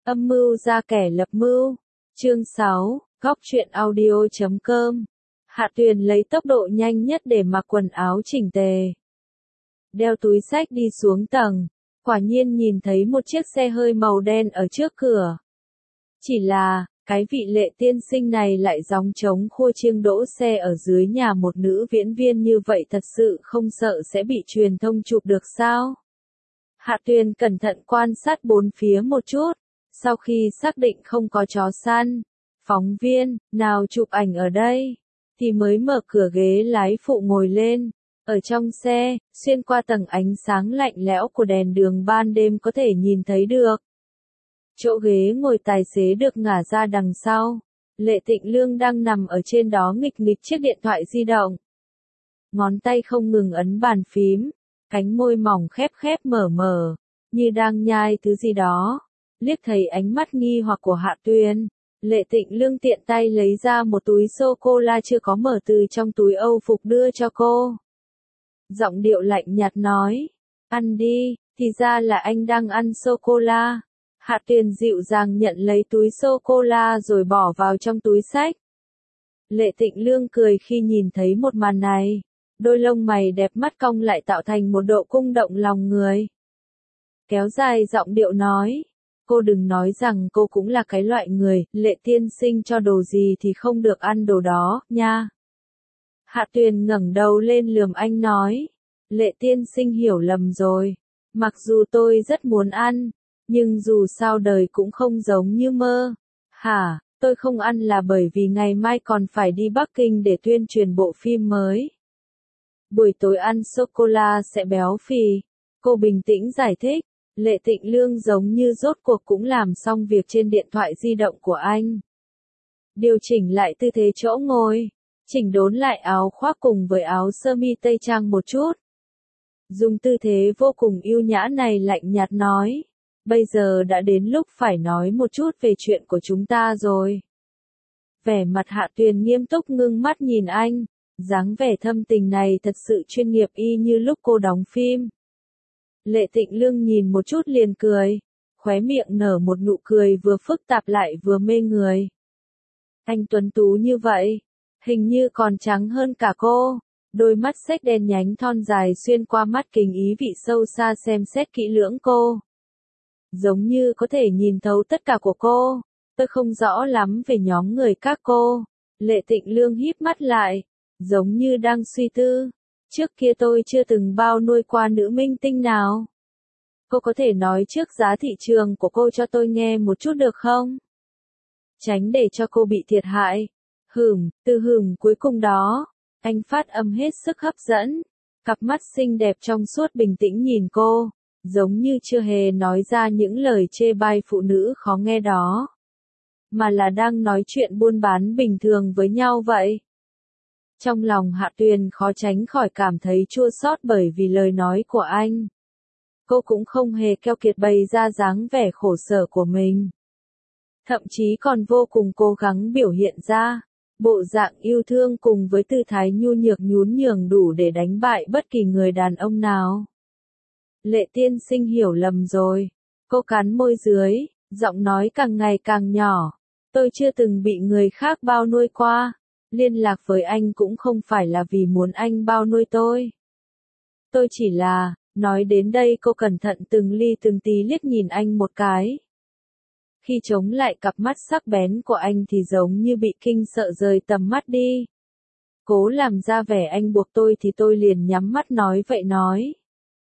Âm mưu ra kẻ lập mưu. Chương 6, góc truyện audio.com. Hạ Tuyền lấy tốc độ nhanh nhất để mặc quần áo chỉnh tề. Đeo túi xách đi xuống tầng, quả nhiên nhìn thấy một chiếc xe hơi màu đen ở trước cửa. Chỉ là, cái vị Lệ tiên sinh này lại gióng trống khua chiêng đỗ xe ở dưới nhà một nữ diễn viên như vậy, thật sự không sợ sẽ bị truyền thông chụp được sao? Hạ Tuyền cẩn thận quan sát bốn phía một chút, sau khi xác định không có chó săn, phóng viên nào chụp ảnh ở đây, thì mới mở cửa ghế lái phụ ngồi lên. Ở trong xe, xuyên qua tầng ánh sáng lạnh lẽo của đèn đường ban đêm có thể nhìn thấy được. Chỗ ghế ngồi tài xế được ngả ra đằng sau. Lệ Tịnh Lương đang nằm ở trên đó nghịch nghịch chiếc điện thoại di động. Ngón tay không ngừng ấn bàn phím, cánh môi mỏng khép khép mở mở, như đang nhai thứ gì đó. Liếc thấy ánh mắt nghi hoặc của Hạ Tuyền, Lệ Tịnh Lương tiện tay lấy ra một túi sô-cô-la chưa có mở từ trong túi âu phục đưa cho cô. Giọng điệu lạnh nhạt nói, ăn đi, thì ra là anh đang ăn sô-cô-la. Hạ Tuyền dịu dàng nhận lấy túi sô-cô-la rồi bỏ vào trong túi xách. Lệ Tịnh Lương cười khi nhìn thấy một màn này, đôi lông mày đẹp mắt cong lại tạo thành một độ cung động lòng người. Kéo dài giọng điệu nói, cô đừng nói rằng cô cũng là cái loại người, Lệ tiên sinh cho đồ gì thì không được ăn đồ đó, nha. Hạ Tuyền ngẩng đầu lên lườm anh nói, Lệ tiên sinh hiểu lầm rồi, mặc dù tôi rất muốn ăn, nhưng dù sao đời cũng không giống như mơ. Hả, tôi không ăn là bởi vì ngày mai còn phải đi Bắc Kinh để tuyên truyền bộ phim mới. Buổi tối ăn sô-cô-la sẽ béo phì. Cô bình tĩnh giải thích. Lệ Tịnh Lương giống như rốt cuộc cũng làm xong việc trên điện thoại di động của anh. Điều chỉnh lại tư thế chỗ ngồi, chỉnh đốn lại áo khoác cùng với áo sơ mi tây trang một chút. Dùng tư thế vô cùng yêu nhã này lạnh nhạt nói, bây giờ đã đến lúc phải nói một chút về chuyện của chúng ta rồi. Vẻ mặt Hạ Tuyền nghiêm túc ngưng mắt nhìn anh, dáng vẻ thâm tình này thật sự chuyên nghiệp y như lúc cô đóng phim. Lệ Tịnh Lương nhìn một chút liền cười, khóe miệng nở một nụ cười vừa phức tạp lại vừa mê người. Anh tuấn tú như vậy, hình như còn trắng hơn cả cô, đôi mắt xếch đen nhánh thon dài xuyên qua mắt kính ý vị sâu xa xem xét kỹ lưỡng cô. Giống như có thể nhìn thấu tất cả của cô, tôi không rõ lắm về nhóm người các cô. Lệ Tịnh Lương híp mắt lại, giống như đang suy tư. Trước kia tôi chưa từng bao nuôi qua nữ minh tinh nào. Cô có thể nói trước giá thị trường của cô cho tôi nghe một chút được không? Tránh để cho cô bị thiệt hại. Từ cuối cùng đó, anh phát âm hết sức hấp dẫn. Cặp mắt xinh đẹp trong suốt bình tĩnh nhìn cô, giống như chưa hề nói ra những lời chê bai phụ nữ khó nghe đó. Mà là đang nói chuyện buôn bán bình thường với nhau vậy. Trong lòng Hạ Tuyền khó tránh khỏi cảm thấy chua xót bởi vì lời nói của anh. Cô cũng không hề keo kiệt bày ra dáng vẻ khổ sở của mình. Thậm chí còn vô cùng cố gắng biểu hiện ra bộ dạng yêu thương cùng với tư thái nhu nhược nhún nhường đủ để đánh bại bất kỳ người đàn ông nào. Lệ tiên sinh hiểu lầm rồi. Cô cắn môi dưới, giọng nói càng ngày càng nhỏ. Tôi chưa từng bị người khác bao nuôi qua. Liên lạc với anh cũng không phải là vì muốn anh bao nuôi tôi. Tôi chỉ là, nói đến đây cô cẩn thận từng ly từng tí liếc nhìn anh một cái. Khi chống lại cặp mắt sắc bén của anh thì giống như bị kinh sợ rời tầm mắt đi. Cố làm ra vẻ anh buộc tôi thì tôi liền nhắm mắt nói vậy nói.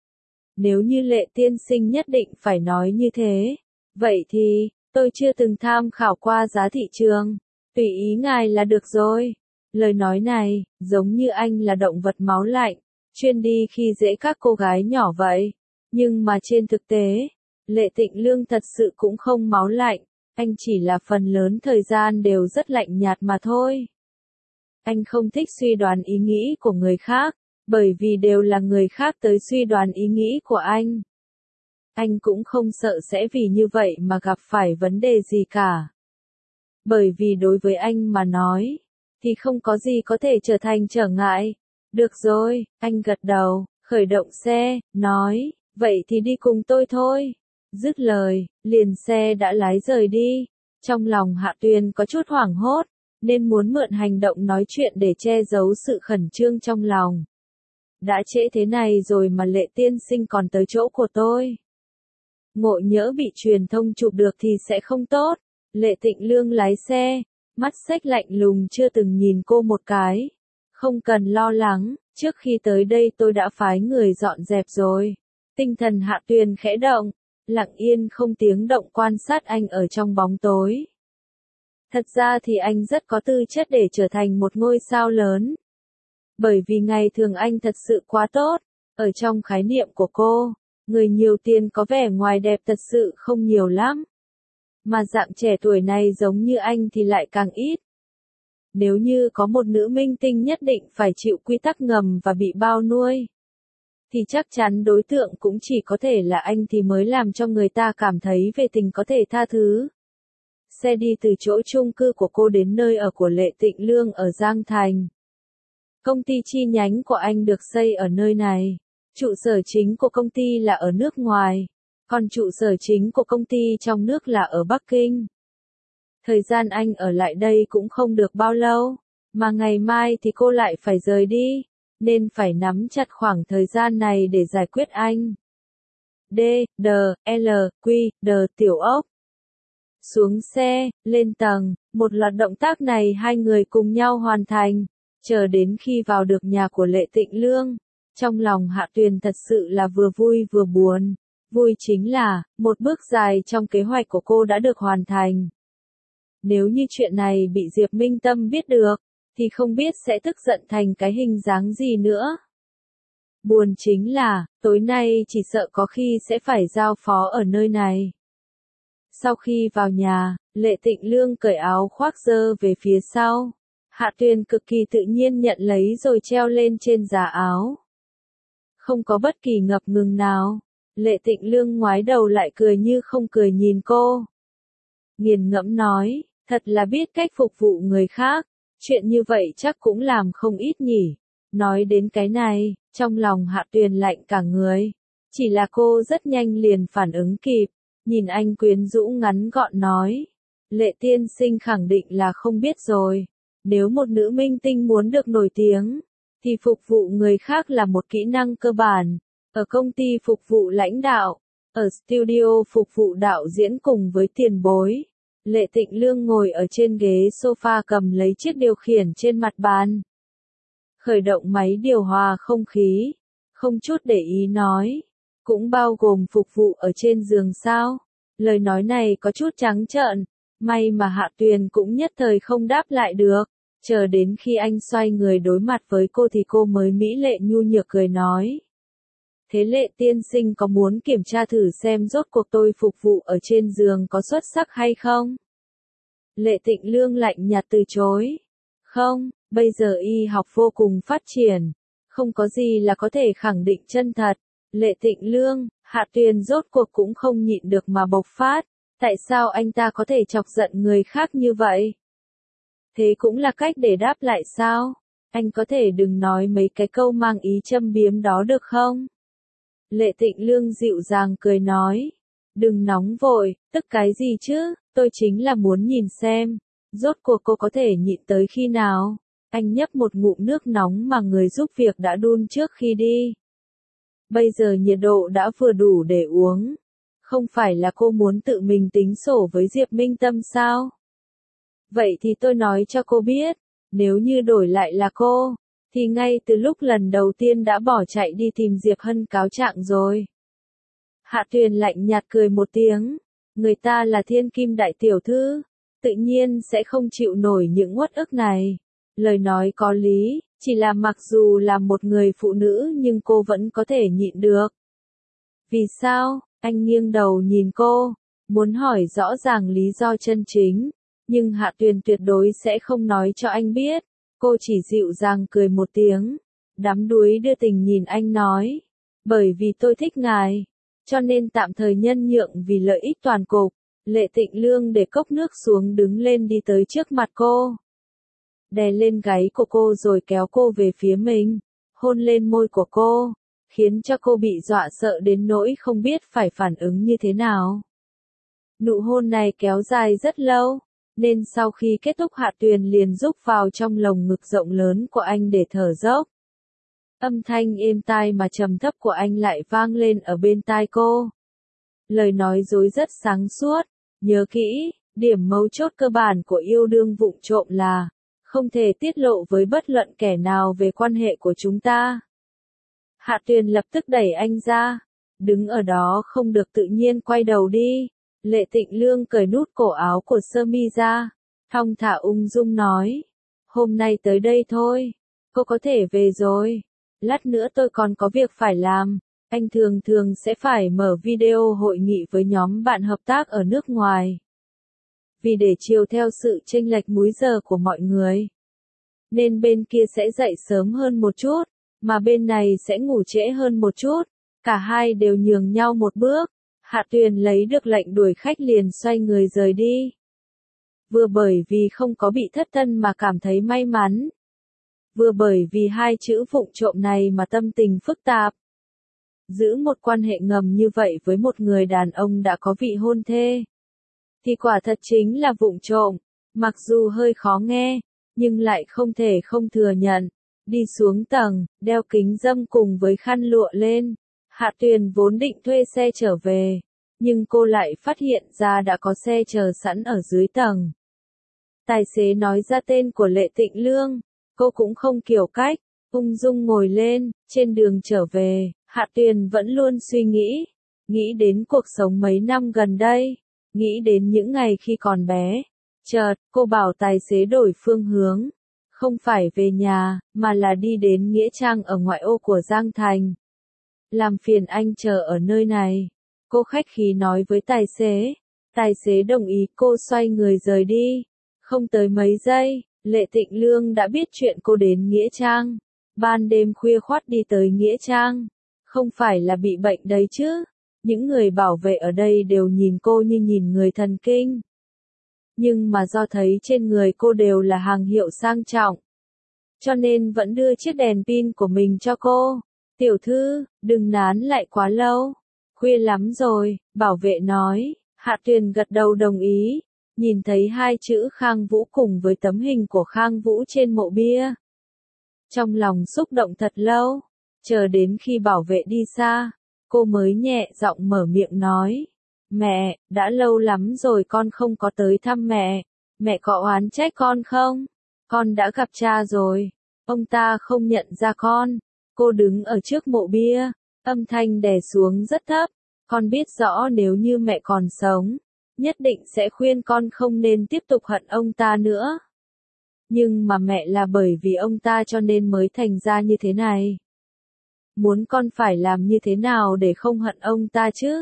Nếu như Lệ tiên sinh nhất định phải nói như thế, vậy thì, tôi chưa từng tham khảo qua giá thị trường. Tùy ý ngài là được rồi. Lời nói này, giống như anh là động vật máu lạnh, chuyên đi khi dễ các cô gái nhỏ vậy. Nhưng mà trên thực tế, Lệ Tịnh Lương thật sự cũng không máu lạnh, anh chỉ là phần lớn thời gian đều rất lạnh nhạt mà thôi. Anh không thích suy đoán ý nghĩ của người khác, bởi vì đều là người khác tới suy đoán ý nghĩ của anh. Anh cũng không sợ sẽ vì như vậy mà gặp phải vấn đề gì cả. Bởi vì đối với anh mà nói, thì không có gì có thể trở thành trở ngại. Được rồi, anh gật đầu, khởi động xe, nói, vậy thì đi cùng tôi thôi. Dứt lời, liền xe đã lái rời đi. Trong lòng Hạ Tuyền có chút hoảng hốt, nên muốn mượn hành động nói chuyện để che giấu sự khẩn trương trong lòng. Đã trễ thế này rồi mà Lệ tiên sinh còn tới chỗ của tôi. Ngộ nhỡ bị truyền thông chụp được thì sẽ không tốt. Lệ Tịnh Lương lái xe, mắt xếch lạnh lùng chưa từng nhìn cô một cái. Không cần lo lắng, trước khi tới đây tôi đã phái người dọn dẹp rồi. Tinh thần Hạ Tuyền khẽ động, lặng yên không tiếng động quan sát anh ở trong bóng tối. Thật ra thì anh rất có tư chất để trở thành một ngôi sao lớn. Bởi vì ngày thường anh thật sự quá tốt, ở trong khái niệm của cô, người nhiều tiền có vẻ ngoài đẹp thật sự không nhiều lắm. Mà dạng trẻ tuổi này giống như anh thì lại càng ít. Nếu như có một nữ minh tinh nhất định phải chịu quy tắc ngầm và bị bao nuôi, thì chắc chắn đối tượng cũng chỉ có thể là anh thì mới làm cho người ta cảm thấy về tình có thể tha thứ. Xe đi từ chỗ chung cư của cô đến nơi ở của Lệ Tịnh Lương ở Giang Thành. Công ty chi nhánh của anh được xây ở nơi này. Trụ sở chính của công ty là ở nước ngoài, còn trụ sở chính của công ty trong nước là ở Bắc Kinh. Thời gian anh ở lại đây cũng không được bao lâu, mà ngày mai thì cô lại phải rời đi, nên phải nắm chặt khoảng thời gian này để giải quyết anh. D, D, L, Q, D tiểu ốc. Xuống xe, lên tầng, một loạt động tác này hai người cùng nhau hoàn thành, chờ đến khi vào được nhà của Lệ Tịnh Lương. Trong lòng Hạ Tuyền thật sự là vừa vui vừa buồn. Vui chính là, một bước dài trong kế hoạch của cô đã được hoàn thành. Nếu như chuyện này bị Diệp Minh Tâm biết được, thì không biết sẽ tức giận thành cái hình dáng gì nữa. Buồn chính là, tối nay chỉ sợ có khi sẽ phải giao phó ở nơi này. Sau khi vào nhà, Lệ Tịnh Lương cởi áo khoác giơ về phía sau. Hạ Tuyền cực kỳ tự nhiên nhận lấy rồi treo lên trên giá áo. Không có bất kỳ ngập ngừng nào. Lệ Tịnh Lương ngoái đầu lại cười như không cười nhìn cô. Nghiền ngẫm nói, thật là biết cách phục vụ người khác, chuyện như vậy chắc cũng làm không ít nhỉ. Nói đến cái này, trong lòng Hạ Tuyền lạnh cả người. Chỉ là cô rất nhanh liền phản ứng kịp, nhìn anh quyến rũ ngắn gọn nói. Lệ tiên sinh khẳng định là không biết rồi. Nếu một nữ minh tinh muốn được nổi tiếng, thì phục vụ người khác là một kỹ năng cơ bản. Ở công ty phục vụ lãnh đạo, ở studio phục vụ đạo diễn cùng với tiền bối. Lệ Tịnh Lương ngồi ở trên ghế sofa cầm lấy chiếc điều khiển trên mặt bàn. Khởi động máy điều hòa không khí, không chút để ý nói. Cũng bao gồm phục vụ ở trên giường sao? Lời nói này có chút trắng trợn, may mà Hạ Tuyền cũng nhất thời không đáp lại được. Chờ đến khi anh xoay người đối mặt với cô thì cô mới mỹ lệ nhu nhược cười nói. Thế Lệ tiên sinh có muốn kiểm tra thử xem rốt cuộc tôi phục vụ ở trên giường có xuất sắc hay không? Lệ Tịnh Lương lạnh nhạt từ chối. Không, bây giờ y học vô cùng phát triển. Không có gì là có thể khẳng định chân thật. Lệ Tịnh Lương, Hạ Tuyền rốt cuộc cũng không nhịn được mà bộc phát. Tại sao anh ta có thể chọc giận người khác như vậy? Thế cũng là cách để đáp lại sao? Anh có thể đừng nói mấy cái câu mang ý châm biếm đó được không? Lệ Tịnh Lương dịu dàng cười nói. Đừng nóng vội, tức cái gì chứ, tôi chính là muốn nhìn xem. Rốt cuộc cô có thể nhịn tới khi nào? Anh nhấp một ngụm nước nóng mà người giúp việc đã đun trước khi đi. Bây giờ nhiệt độ đã vừa đủ để uống. Không phải là cô muốn tự mình tính sổ với Diệp Minh Tâm sao? Vậy thì tôi nói cho cô biết, nếu như đổi lại là cô, thì ngay từ lúc lần đầu tiên đã bỏ chạy đi tìm Diệp Hân cáo trạng rồi. Hạ Tuyền lạnh nhạt cười một tiếng, người ta là thiên kim đại tiểu thư, tự nhiên sẽ không chịu nổi những uất ức này. Lời nói có lý, chỉ là mặc dù là một người phụ nữ nhưng cô vẫn có thể nhịn được. Vì sao? Anh nghiêng đầu nhìn cô, muốn hỏi rõ ràng lý do chân chính. Nhưng Hạ Tuyền tuyệt đối sẽ không nói cho anh biết. Cô chỉ dịu dàng cười một tiếng. Đắm đuối đưa tình nhìn anh nói. Bởi vì tôi thích ngài. Cho nên tạm thời nhân nhượng vì lợi ích toàn cục. Lệ Tịnh Lương để cốc nước xuống đứng lên đi tới trước mặt cô. Đè lên gáy của cô rồi kéo cô về phía mình. Hôn lên môi của cô. khiến cho cô bị dọa sợ đến nỗi không biết phải phản ứng như thế nào. Nụ hôn này kéo dài rất lâu, nên sau khi kết thúc Hạ Tuyền liền rúc vào trong lồng ngực rộng lớn của anh để thở dốc. Âm thanh êm tai mà trầm thấp của anh lại vang lên ở bên tai cô. Lời nói dối rất sáng suốt, nhớ kỹ, điểm mấu chốt cơ bản của yêu đương vụng trộm là không thể tiết lộ với bất luận kẻ nào về quan hệ của chúng ta. Hạ Tuyền lập tức đẩy anh ra, đứng ở đó không được tự nhiên quay đầu đi. Lệ Tịnh Lương cởi nút cổ áo của sơ mi ra, thong thả ung dung nói, hôm nay tới đây thôi, cô có thể về rồi, lát nữa tôi còn có việc phải làm, anh thường thường sẽ phải mở video hội nghị với nhóm bạn hợp tác ở nước ngoài. Vì để chiều theo sự chênh lệch múi giờ của mọi người, nên bên kia sẽ dậy sớm hơn một chút, mà bên này sẽ ngủ trễ hơn một chút, cả hai đều nhường nhau một bước. Hạ Tuyền lấy được lệnh đuổi khách liền xoay người rời đi. Vừa bởi vì không có bị thất thân mà cảm thấy may mắn. Vừa bởi vì hai chữ vụng trộm này mà tâm tình phức tạp. Giữ một quan hệ ngầm như vậy với một người đàn ông đã có vị hôn thê. Thì quả thật chính là vụng trộm, mặc dù hơi khó nghe, nhưng lại không thể không thừa nhận. Đi xuống tầng, đeo kính râm cùng với khăn lụa lên. Hạ Tuyền vốn định thuê xe trở về, nhưng cô lại phát hiện ra đã có xe chờ sẵn ở dưới tầng. Tài xế nói ra tên của Lệ Tịnh Lương, cô cũng không kiểu cách, ung dung ngồi lên, trên đường trở về, Hạ Tuyền vẫn luôn suy nghĩ đến cuộc sống mấy năm gần đây, nghĩ đến những ngày khi còn bé. Chợt, cô bảo tài xế đổi phương hướng, không phải về nhà, mà là đi đến Nghĩa Trang ở ngoại ô của Giang Thành. Làm phiền anh chờ ở nơi này. Cô khách khí nói với tài xế đồng ý, cô xoay người rời đi. Không tới mấy giây, Lệ Tịnh Lương đã biết chuyện cô đến Nghĩa Trang. Ban đêm khuya khoắt đi tới Nghĩa Trang. Không phải là bị bệnh đấy chứ. Những người bảo vệ ở đây đều nhìn cô như nhìn người thần kinh. Nhưng mà do thấy trên người cô đều là hàng hiệu sang trọng, cho nên vẫn đưa chiếc đèn pin của mình cho cô. Tiểu thư, đừng nán lại quá lâu. Khuya lắm rồi, bảo vệ nói. Hạ Tuyền gật đầu đồng ý. Nhìn thấy hai chữ Khang Vũ cùng với tấm hình của Khang Vũ trên mộ bia. Trong lòng xúc động thật lâu. Chờ đến khi bảo vệ đi xa, cô mới nhẹ giọng mở miệng nói. Mẹ, đã lâu lắm rồi con không có tới thăm mẹ. Mẹ có oán trách con không? Con đã gặp cha rồi. Ông ta không nhận ra con. Cô đứng ở trước mộ bia, âm thanh đè xuống rất thấp. Con biết rõ nếu như mẹ còn sống, nhất định sẽ khuyên con không nên tiếp tục hận ông ta nữa. Nhưng mà mẹ là bởi vì ông ta cho nên mới thành ra như thế này. Muốn con phải làm như thế nào để không hận ông ta chứ?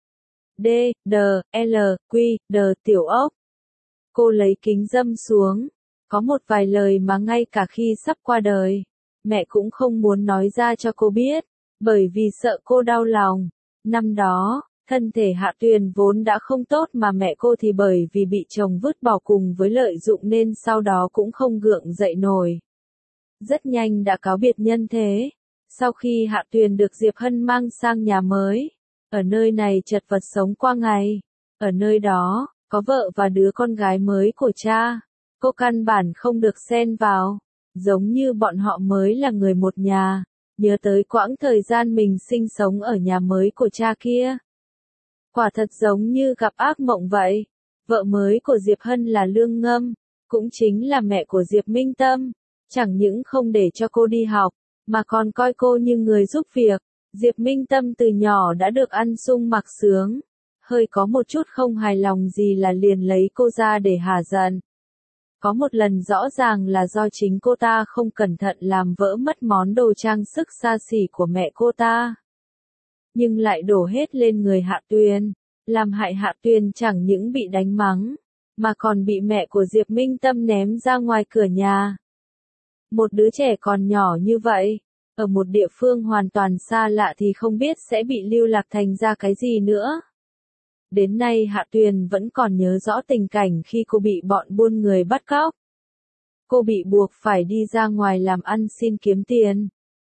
D, D, L, Q, D tiểu ốc. Cô lấy kính râm xuống. Có một vài lời mà ngay cả khi sắp qua đời, mẹ cũng không muốn nói ra cho cô biết, bởi vì sợ cô đau lòng. Năm đó, thân thể Hạ Tuyền vốn đã không tốt mà mẹ cô thì bởi vì bị chồng vứt bỏ cùng với lợi dụng nên sau đó cũng không gượng dậy nổi. Rất nhanh đã cáo biệt nhân thế. Sau khi Hạ Tuyền được Diệp Hân mang sang nhà mới, ở nơi này chật vật sống qua ngày. Ở nơi đó, có vợ và đứa con gái mới của cha. Cô căn bản không được xen vào, giống như bọn họ mới là người một nhà, nhớ tới quãng thời gian mình sinh sống ở nhà mới của cha kia. Quả thật giống như gặp ác mộng vậy. Vợ mới của Diệp Hân là Lương Ngâm, cũng chính là mẹ của Diệp Minh Tâm, chẳng những không để cho cô đi học, mà còn coi cô như người giúp việc. Diệp Minh Tâm từ nhỏ đã được ăn sung mặc sướng, hơi có một chút không hài lòng gì là liền lấy cô ra để hả giận. Có một lần rõ ràng là do chính cô ta không cẩn thận làm vỡ mất món đồ trang sức xa xỉ của mẹ cô ta. Nhưng lại đổ hết lên người Hạ Tuyền, làm hại Hạ Tuyền chẳng những bị đánh mắng, mà còn bị mẹ của Diệp Minh Tâm ném ra ngoài cửa nhà. Một đứa trẻ còn nhỏ như vậy, ở một địa phương hoàn toàn xa lạ thì không biết sẽ bị lưu lạc thành ra cái gì nữa. Đến nay Hạ Tuyền vẫn còn nhớ rõ tình cảnh khi cô bị bọn buôn người bắt cóc. Cô bị buộc phải đi ra ngoài làm ăn xin kiếm tiền.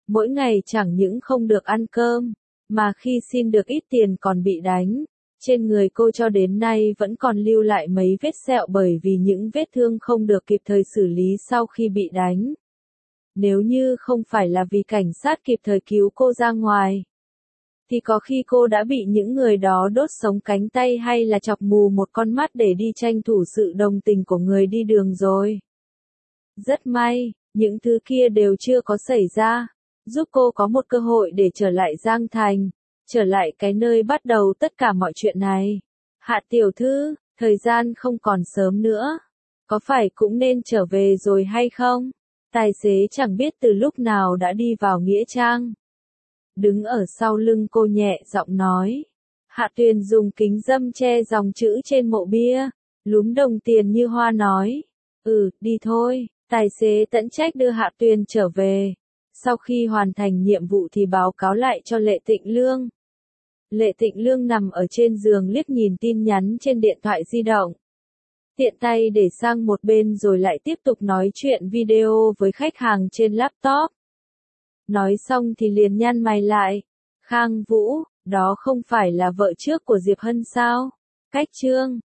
Mỗi ngày chẳng những không được ăn cơm, mà khi xin được ít tiền còn bị đánh. Trên người cô cho đến nay vẫn còn lưu lại mấy vết sẹo bởi vì những vết thương không được kịp thời xử lý sau khi bị đánh. Nếu như không phải là vì cảnh sát kịp thời cứu cô ra ngoài, thì có khi cô đã bị những người đó đốt sống cánh tay hay là chọc mù một con mắt để đi tranh thủ sự đồng tình của người đi đường rồi. Rất may, những thứ kia đều chưa có xảy ra, giúp cô có một cơ hội để trở lại Giang Thành, trở lại cái nơi bắt đầu tất cả mọi chuyện này. Hạ tiểu thư, thời gian không còn sớm nữa, có phải cũng nên trở về rồi hay không? Tài xế chẳng biết từ lúc nào đã đi vào nghĩa trang. Đứng ở sau lưng cô nhẹ giọng nói. Hạ Tuyền dùng kính râm che dòng chữ trên mộ bia, lúm đồng tiền như hoa nói. Đi thôi. Tài xế tận trách đưa Hạ Tuyền trở về. Sau khi hoàn thành nhiệm vụ thì báo cáo lại cho Lệ Tịnh Lương. Lệ Tịnh Lương nằm ở trên giường liếc nhìn tin nhắn trên điện thoại di động. Tiện tay để sang một bên rồi lại tiếp tục nói chuyện video với khách hàng trên laptop. Nói xong thì liền nhăn mày lại. Khang Vũ, đó không phải là vợ trước của Diệp Hân sao? Cách chương